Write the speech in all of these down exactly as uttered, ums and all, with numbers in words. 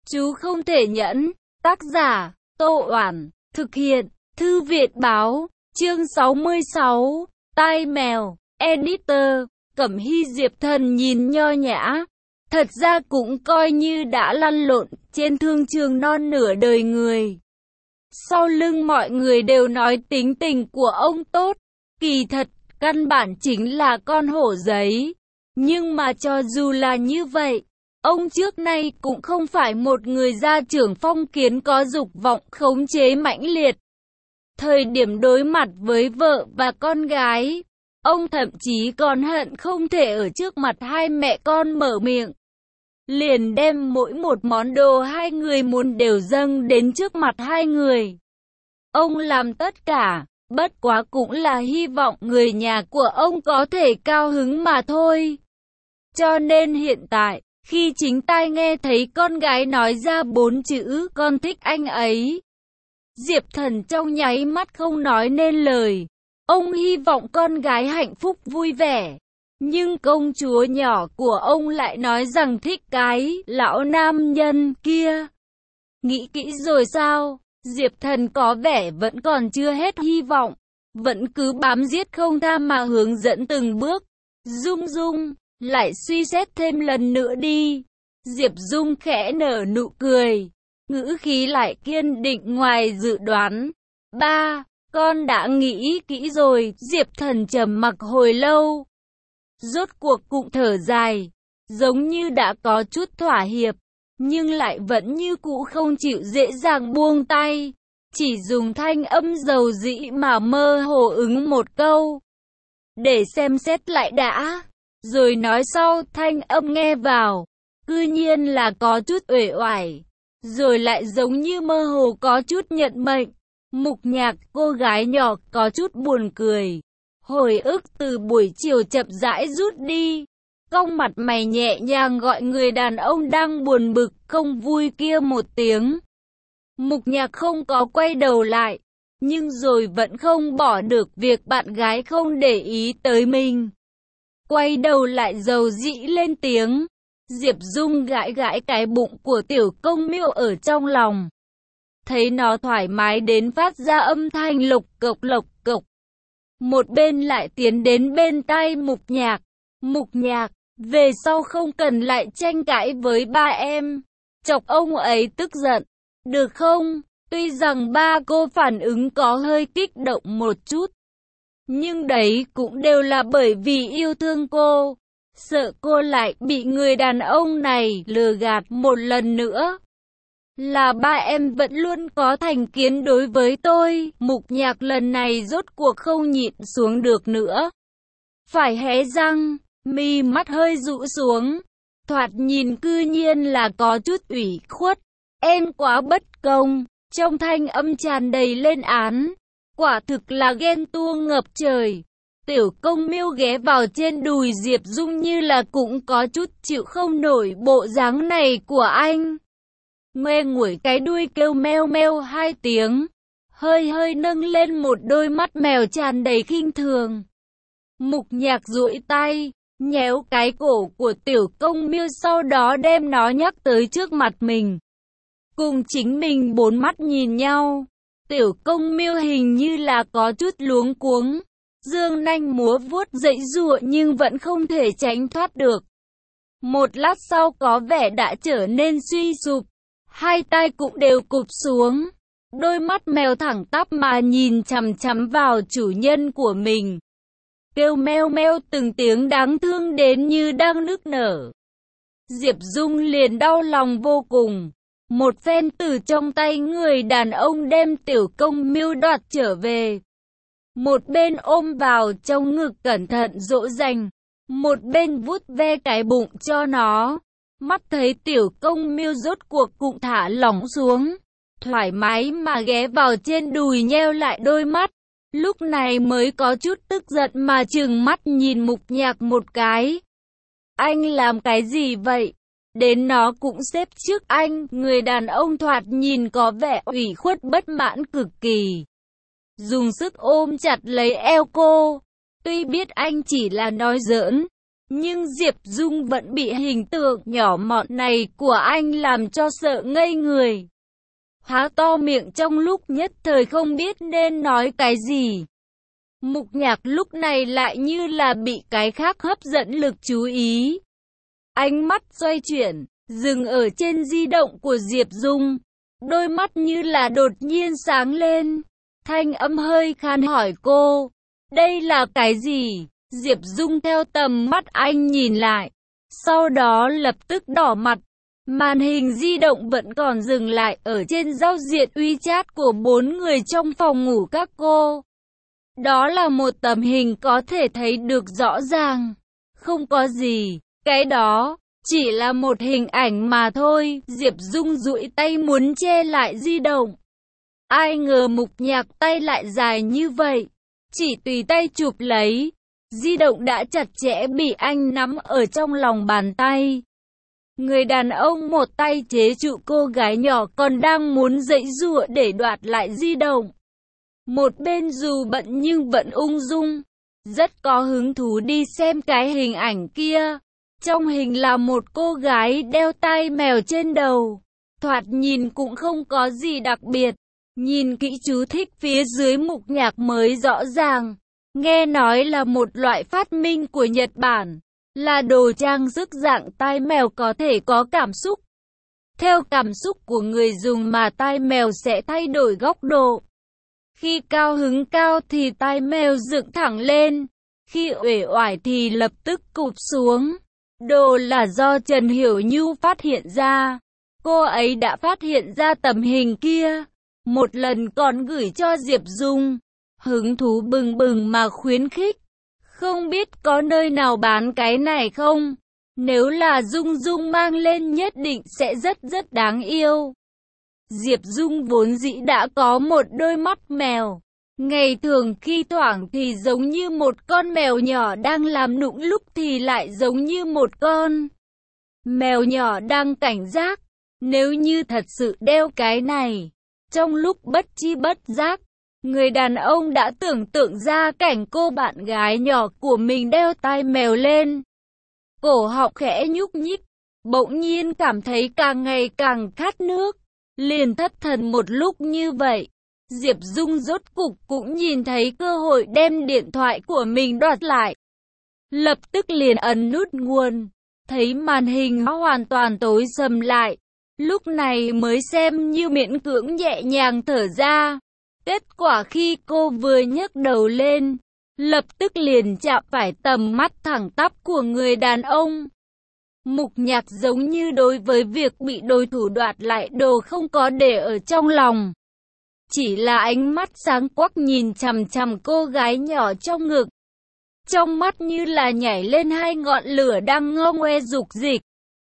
Chú không thể nhẫn. Tác giả, Tô Oản. Thực hiện, Thư viện Báo. Chương sáu mươi sáu. Tai mèo. Editor, Cẩm Hy. Diệp Thần nhìn nho nhã. Thật ra cũng coi như đã lăn lộn trên thương trường non nửa đời người. Sau lưng mọi người đều nói tính tình của ông tốt. Kỳ thật, căn bản chính là con hổ giấy. Nhưng mà cho dù là như vậy, ông trước nay cũng không phải một người gia trưởng phong kiến có dục vọng khống chế mãnh liệt. Thời điểm đối mặt với vợ và con gái, ông thậm chí còn hận không thể ở trước mặt hai mẹ con mở miệng. Liền đem mỗi một món đồ hai người muốn đều dâng đến trước mặt hai người. Ông làm tất cả, bất quá cũng là hy vọng người nhà của ông có thể cao hứng mà thôi. Cho nên hiện tại, khi chính tai nghe thấy con gái nói ra bốn chữ con thích anh ấy, Diệp Thần trong nháy mắt không nói nên lời. Ông hy vọng con gái hạnh phúc vui vẻ. Nhưng công chúa nhỏ của ông lại nói rằng thích cái lão nam nhân kia. Nghĩ kỹ rồi sao? Diệp Thần có vẻ vẫn còn chưa hết hy vọng. Vẫn cứ bám giết không tha mà hướng dẫn từng bước. Dung Dung, lại suy xét thêm lần nữa đi. Diệp Dung khẽ nở nụ cười. Ngữ khí lại kiên định ngoài dự đoán. Ba, con đã nghĩ kỹ rồi. Diệp Thần trầm mặc hồi lâu. Rốt cuộc cũng thở dài. Giống như đã có chút thỏa hiệp. Nhưng lại vẫn như cũ không chịu dễ dàng buông tay. Chỉ dùng thanh âm dầu dĩ mà mơ hồ ứng một câu. Để xem xét lại đã. Rồi nói sau. Thanh âm nghe vào, cư nhiên là có chút uể oải. Rồi lại giống như mơ hồ có chút nhận mệnh. Mục Nhạc, cô gái nhỏ, có chút buồn cười. Hồi ức từ buổi chiều chậm rãi rút đi. Cong mặt mày nhẹ nhàng gọi người đàn ông đang buồn bực, không vui kia một tiếng. Mục Nhạc không có quay đầu lại. Nhưng rồi vẫn không bỏ được việc bạn gái không để ý tới mình. Quay đầu lại dầu dĩ lên tiếng. Diệp Dung gãi gãi cái bụng của tiểu công miêu ở trong lòng. Thấy nó thoải mái đến phát ra âm thanh lộc cộc lộc cộc. Một bên lại tiến đến bên tai Mục Nhạc. Mục Nhạc, về sau không cần lại tranh cãi với ba em. Chọc ông ấy tức giận. Được không? Tuy rằng ba cô phản ứng có hơi kích động một chút. Nhưng đấy cũng đều là bởi vì yêu thương cô. Sợ cô lại bị người đàn ông này lừa gạt một lần nữa. Là ba em vẫn luôn có thành kiến đối với tôi. Mục Nhạc lần này rốt cuộc không nhịn xuống được nữa. Phải hé răng, mi mắt hơi rũ xuống. Thoạt nhìn cư nhiên là có chút ủy khuất. Em quá bất công. Trong thanh âm tràn đầy lên án. Quả thực là ghen tuông ngập trời. Tiểu công miêu ghé vào trên đùi Diệp Dung như là cũng có chút chịu không nổi bộ dáng này của anh. Ngoe nguẩy cái đuôi kêu meo meo hai tiếng. Hơi hơi nâng lên một đôi mắt mèo tràn đầy khinh thường. Mục Nhạc duỗi tay, nhéo cái cổ của tiểu công miêu sau đó đem nó nhắc tới trước mặt mình. Cùng chính mình bốn mắt nhìn nhau. Tiểu công miêu hình như là có chút luống cuống. Dương nanh múa vuốt dãy giụa nhưng vẫn không thể tránh thoát được. Một lát sau có vẻ đã trở nên suy sụp. Hai tay cũng đều cụp xuống. Đôi mắt mèo thẳng tắp mà nhìn chằm chằm vào chủ nhân của mình. Kêu meo meo từng tiếng đáng thương đến như đang nức nở. Diệp Dung liền đau lòng vô cùng. Một phen từ trong tay người đàn ông đem tiểu công miêu đoạt trở về. Một bên ôm vào trong ngực cẩn thận dỗ dành. Một bên vuốt ve cái bụng cho nó. Mắt thấy tiểu công miêu rốt cuộc cũng thả lỏng xuống. Thoải mái mà ghé vào trên đùi nheo lại đôi mắt. Lúc này mới có chút tức giận mà trừng mắt nhìn Mục Nhạc một cái. Anh làm cái gì vậy? Đến nó cũng xếp trước anh. Người đàn ông thoạt nhìn có vẻ ủy khuất bất mãn cực kỳ. Dùng sức ôm chặt lấy eo cô. Tuy biết anh chỉ là nói giỡn, Nhưng Diệp Dung vẫn bị hình tượng nhỏ mọn này của anh làm cho sợ ngây người. Há to miệng trong lúc nhất thời không biết nên nói cái gì. Mục Nhạc lúc này lại như là bị cái khác hấp dẫn lực chú ý. Ánh mắt xoay chuyển, dừng ở trên di động của Diệp Dung. Đôi mắt như là đột nhiên sáng lên. Thanh âm hơi khan hỏi cô, đây là cái gì? Diệp Dung theo tầm mắt anh nhìn lại, sau đó lập tức đỏ mặt. Màn hình di động vẫn còn dừng lại ở trên giao diện WeChat của bốn người trong phòng ngủ các cô. Đó là một tấm hình có thể thấy được rõ ràng. Không có gì, cái đó chỉ là một hình ảnh mà thôi. Diệp Dung duỗi tay muốn che lại di động. Ai ngờ Mục Nhạc tay lại dài như vậy, chỉ tùy tay chụp lấy. Di động đã chặt chẽ bị anh nắm ở trong lòng bàn tay. Người đàn ông một tay chế trụ cô gái nhỏ còn đang muốn giãy giụa để đoạt lại di động. Một bên dù bận nhưng vẫn ung dung, rất có hứng thú đi xem cái hình ảnh kia. Trong hình là một cô gái đeo tai mèo trên đầu, thoạt nhìn cũng không có gì đặc biệt. Nhìn kỹ chú thích phía dưới Mục Nhạc mới rõ ràng. Nghe nói là một loại phát minh của Nhật Bản, là đồ trang sức dạng tai mèo có thể có cảm xúc. Theo cảm xúc của người dùng mà tai mèo sẽ thay đổi góc độ. Khi cao hứng cao thì tai mèo dựng thẳng lên, khi uể oải thì lập tức cụp xuống. Đồ là do Trần Hiểu Nhu phát hiện ra. Cô ấy đã phát hiện ra tấm hình kia, một lần còn gửi cho Diệp Dung. Hứng thú bừng bừng mà khuyến khích. Không biết có nơi nào bán cái này không? Nếu là Dung Dung mang lên nhất định sẽ rất rất đáng yêu. Diệp Dung vốn dĩ đã có một đôi mắt mèo. Ngày thường khi thoảng thì giống như một con mèo nhỏ đang làm nũng, lúc thì lại giống như một con mèo nhỏ đang cảnh giác. Nếu như thật sự đeo cái này, trong lúc bất chi bất giác, người đàn ông đã tưởng tượng ra cảnh cô bạn gái nhỏ của mình đeo tai mèo lên. Cổ họng khẽ nhúc nhích, bỗng nhiên cảm thấy càng ngày càng khát nước, liền thất thần một lúc như vậy. Diệp Dung rốt cục cũng nhìn thấy cơ hội đem điện thoại của mình đoạt lại. Lập tức liền ấn nút nguồn, thấy màn hình hoàn toàn tối sầm lại. Lúc này mới xem như miễn cưỡng nhẹ nhàng thở ra. Kết quả khi cô vừa nhấc đầu lên, lập tức liền chạm phải tầm mắt thẳng tắp của người đàn ông. Mục Nhạc giống như đối với việc bị đối thủ đoạt lại đồ không có để ở trong lòng. Chỉ là ánh mắt sáng quắc nhìn chằm chằm cô gái nhỏ trong ngực. Trong mắt như là nhảy lên hai ngọn lửa đang ngao ngoe dục dịch.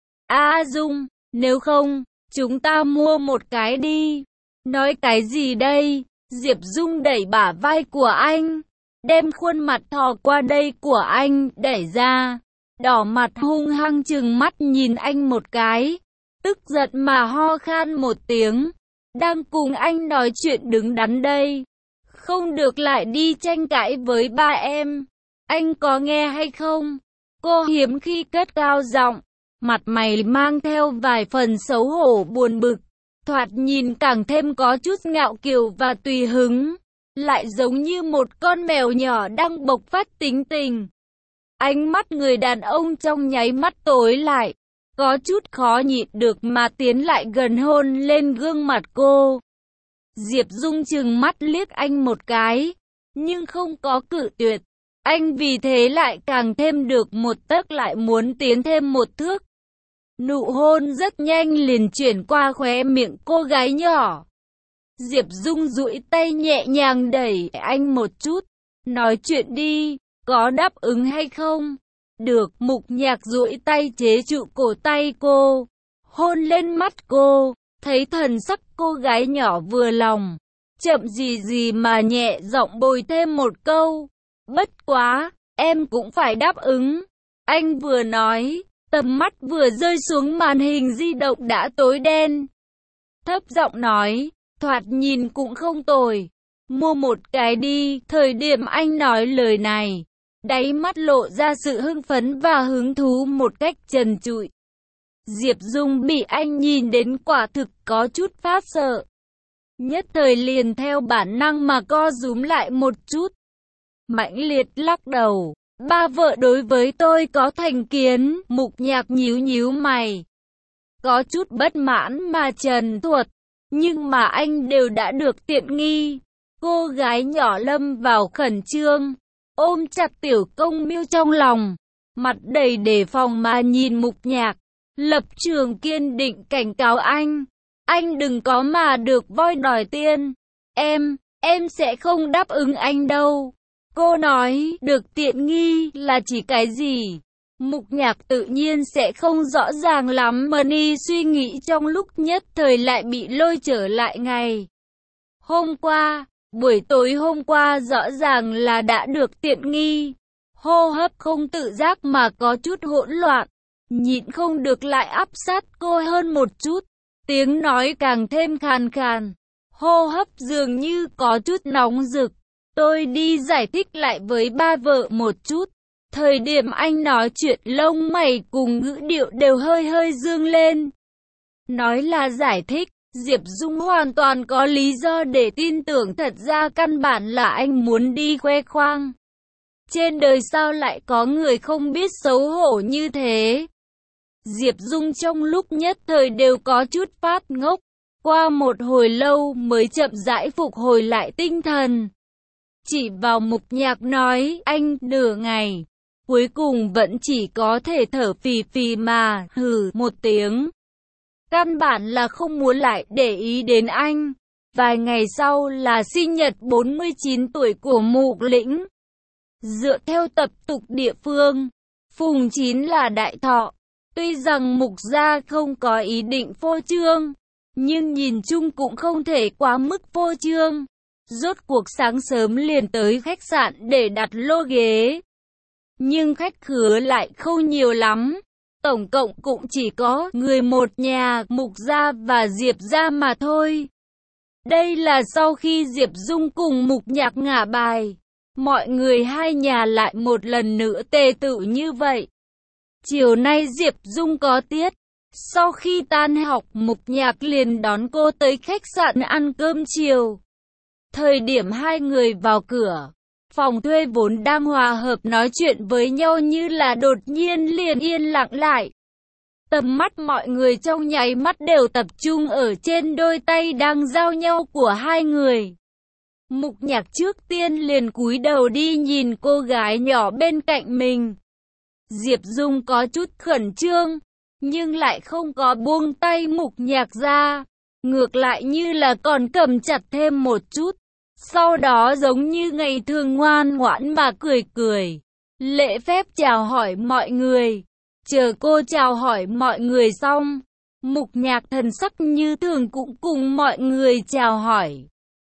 A Dung, nếu không, chúng ta mua một cái đi. Nói cái gì đây? Diệp Dung đẩy bả vai của anh, đem khuôn mặt thò qua đây của anh, đẩy ra. Đỏ mặt hung hăng trừng mắt nhìn anh một cái, tức giận mà ho khan một tiếng. Đang cùng anh nói chuyện đứng đắn đây, không được lại đi tranh cãi với ba em. Anh có nghe hay không? Cô hiếm khi cất cao giọng, mặt mày mang theo vài phần xấu hổ buồn bực, thoạt nhìn càng thêm có chút ngạo kiều và tùy hứng, lại giống như một con mèo nhỏ đang bộc phát tính tình. Ánh mắt người đàn ông trong nháy mắt tối lại, có chút khó nhịn được mà tiến lại gần hôn lên gương mặt cô. Diệp Dung trừng mắt liếc anh một cái, nhưng không có cự tuyệt. Anh vì thế lại càng thêm được một tấc lại muốn tiến thêm một thước. Nụ hôn rất nhanh liền chuyển qua khóe miệng cô gái nhỏ. Diệp Dung duỗi tay nhẹ nhàng đẩy anh một chút. Nói chuyện đi, có đáp ứng hay không? Được. Mục Nhạc duỗi tay chế trụ cổ tay cô, hôn lên mắt cô, thấy thần sắc cô gái nhỏ vừa lòng. Chậm gì gì mà nhẹ giọng bồi thêm một câu. Bất quá, em cũng phải đáp ứng. Anh vừa nói, tầm mắt vừa rơi xuống màn hình di động đã tối đen. Thấp giọng nói, thoạt nhìn cũng không tồi. Mua một cái đi. Thời điểm anh nói lời này, đáy mắt lộ ra sự hưng phấn và hứng thú một cách trần trụi. Diệp Dung bị anh nhìn đến quả thực có chút phát sợ. Nhất thời liền theo bản năng mà co rúm lại một chút. Mãnh liệt lắc đầu. Ba vợ đối với tôi có thành kiến. Mục Nhạc nhíu nhíu mày. Có chút bất mãn mà trần thuật. Nhưng mà anh đều đã được tiện nghi. Cô gái nhỏ lâm vào khẩn trương. Ôm chặt Tiểu Công Miêu trong lòng. Mặt đầy đề phòng mà nhìn Mục Nhạc. Lập trường kiên định cảnh cáo anh. Anh đừng có mà được voi đòi tiên. Em, em sẽ không đáp ứng anh đâu. Cô nói, được tiện nghi là chỉ cái gì? Mục Nhạc tự nhiên sẽ không rõ ràng lắm, Mani suy nghĩ trong lúc nhất thời lại bị lôi trở lại ngày hôm qua. Buổi tối hôm qua rõ ràng là đã được tiện nghi. Hô hấp không tự giác mà có chút hỗn loạn. Nhịn không được lại áp sát cô hơn một chút. Tiếng nói càng thêm khàn khàn. Hô hấp dường như có chút nóng rực. Tôi đi giải thích lại với ba vợ một chút. Thời điểm anh nói chuyện lông mày cùng ngữ điệu đều hơi hơi dương lên. Nói là giải thích, Diệp Dung hoàn toàn có lý do để tin tưởng thật ra căn bản là anh muốn đi khoe khoang. Trên đời sao lại có người không biết xấu hổ như thế? Diệp Dung trong lúc nhất thời đều có chút phát ngốc. Qua một hồi lâu mới chậm rãi phục hồi lại tinh thần. Chỉ vào Mục Nhạc nói, anh nửa ngày. Cuối cùng vẫn chỉ có thể thở phì phì mà hừ một tiếng. Căn bản là không muốn lại để ý đến anh. Vài ngày sau là sinh nhật bốn mươi chín tuổi của Mục Lĩnh. Dựa theo tập tục địa phương, Phùng Chín là đại thọ. Tuy rằng Mục gia không có ý định phô trương, nhưng nhìn chung cũng không thể quá mức phô trương. Rốt cuộc sáng sớm liền tới khách sạn để đặt lô ghế. Nhưng khách khứa lại không nhiều lắm. Tổng cộng cũng chỉ có người một nhà, Mục gia và Diệp gia mà thôi. Đây là sau khi Diệp Dung cùng Mục Nhạc ngả bài. Mọi người hai nhà lại một lần nữa tề tựu như vậy. Chiều nay Diệp Dung có tiết. Sau khi tan học, Mục Nhạc liền đón cô tới khách sạn ăn cơm chiều. Thời điểm hai người vào cửa, phòng thuê vốn đang hòa hợp nói chuyện với nhau như là đột nhiên liền yên lặng lại. Tầm mắt mọi người trong nháy mắt đều tập trung ở trên đôi tay đang giao nhau của hai người. Mục Nhạc trước tiên liền cúi đầu đi nhìn cô gái nhỏ bên cạnh mình. Diệp Dung có chút khẩn trương, nhưng lại không có buông tay Mục Nhạc ra. Ngược lại như là còn cầm chặt thêm một chút. Sau đó giống như ngày thường ngoan ngoãn mà cười cười. Lễ phép chào hỏi mọi người. Chờ cô chào hỏi mọi người xong, Mục Nhạc thần sắc như thường cũng cùng mọi người chào hỏi.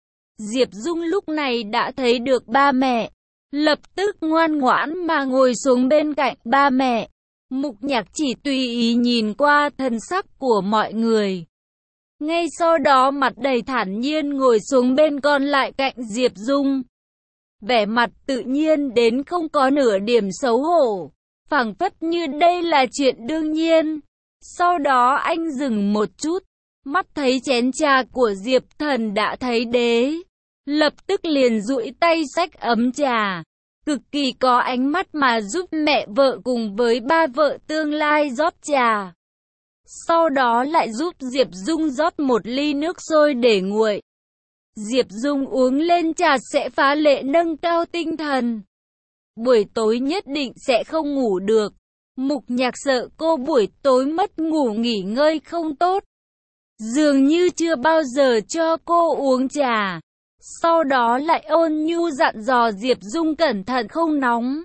Diệp Dung lúc này đã thấy được ba mẹ. Lập tức ngoan ngoãn mà ngồi xuống bên cạnh ba mẹ. Mục Nhạc chỉ tùy ý nhìn qua thần sắc của mọi người. Ngay sau đó mặt đầy thản nhiên ngồi xuống bên còn lại cạnh Diệp Dung. Vẻ mặt tự nhiên đến không có nửa điểm xấu hổ. Phảng phất như đây là chuyện đương nhiên. Sau đó anh dừng một chút. Mắt thấy chén trà của Diệp Thần đã thấy đế. Lập tức liền duỗi tay xách ấm trà. Cực kỳ có ánh mắt mà giúp mẹ vợ cùng với ba vợ tương lai rót trà. Sau đó lại giúp Diệp Dung rót một ly nước sôi để nguội. Diệp Dung uống lên trà sẽ phá lệ nâng cao tinh thần. Buổi tối nhất định sẽ không ngủ được. Mục Nhạc sợ cô buổi tối mất ngủ nghỉ ngơi không tốt. Dường như chưa bao giờ cho cô uống trà. Sau đó lại ôn nhu dặn dò Diệp Dung cẩn thận không nóng.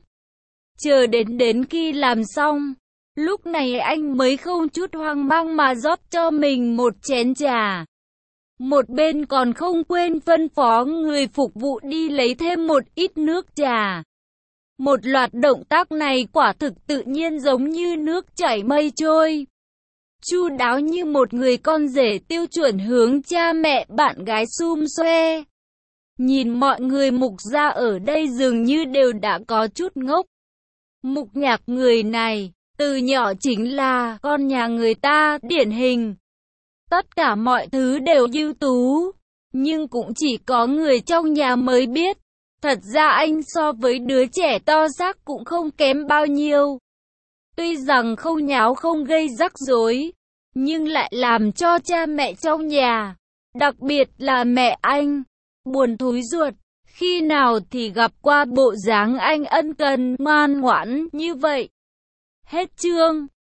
Chờ đến đến khi làm xong, lúc này anh mới không chút hoang mang mà rót cho mình một chén trà. Một bên còn không quên phân phó người phục vụ đi lấy thêm một ít nước trà. Một loạt động tác này quả thực tự nhiên giống như nước chảy mây trôi. Chu đáo như một người con rể tiêu chuẩn hướng cha mẹ bạn gái xum xuê. Nhìn mọi người mục gia ở đây dường như đều đã có chút ngốc. Mục Nhạc người này, từ nhỏ chính là con nhà người ta, điển hình. Tất cả mọi thứ đều ưu tú, nhưng cũng chỉ có người trong nhà mới biết. Thật ra anh so với đứa trẻ to xác cũng không kém bao nhiêu. Tuy rằng không nháo không gây rắc rối, nhưng lại làm cho cha mẹ trong nhà, đặc biệt là mẹ anh, buồn thúi ruột. Khi nào thì gặp qua bộ dáng anh ân cần, ngoan ngoãn như vậy. Hết chương.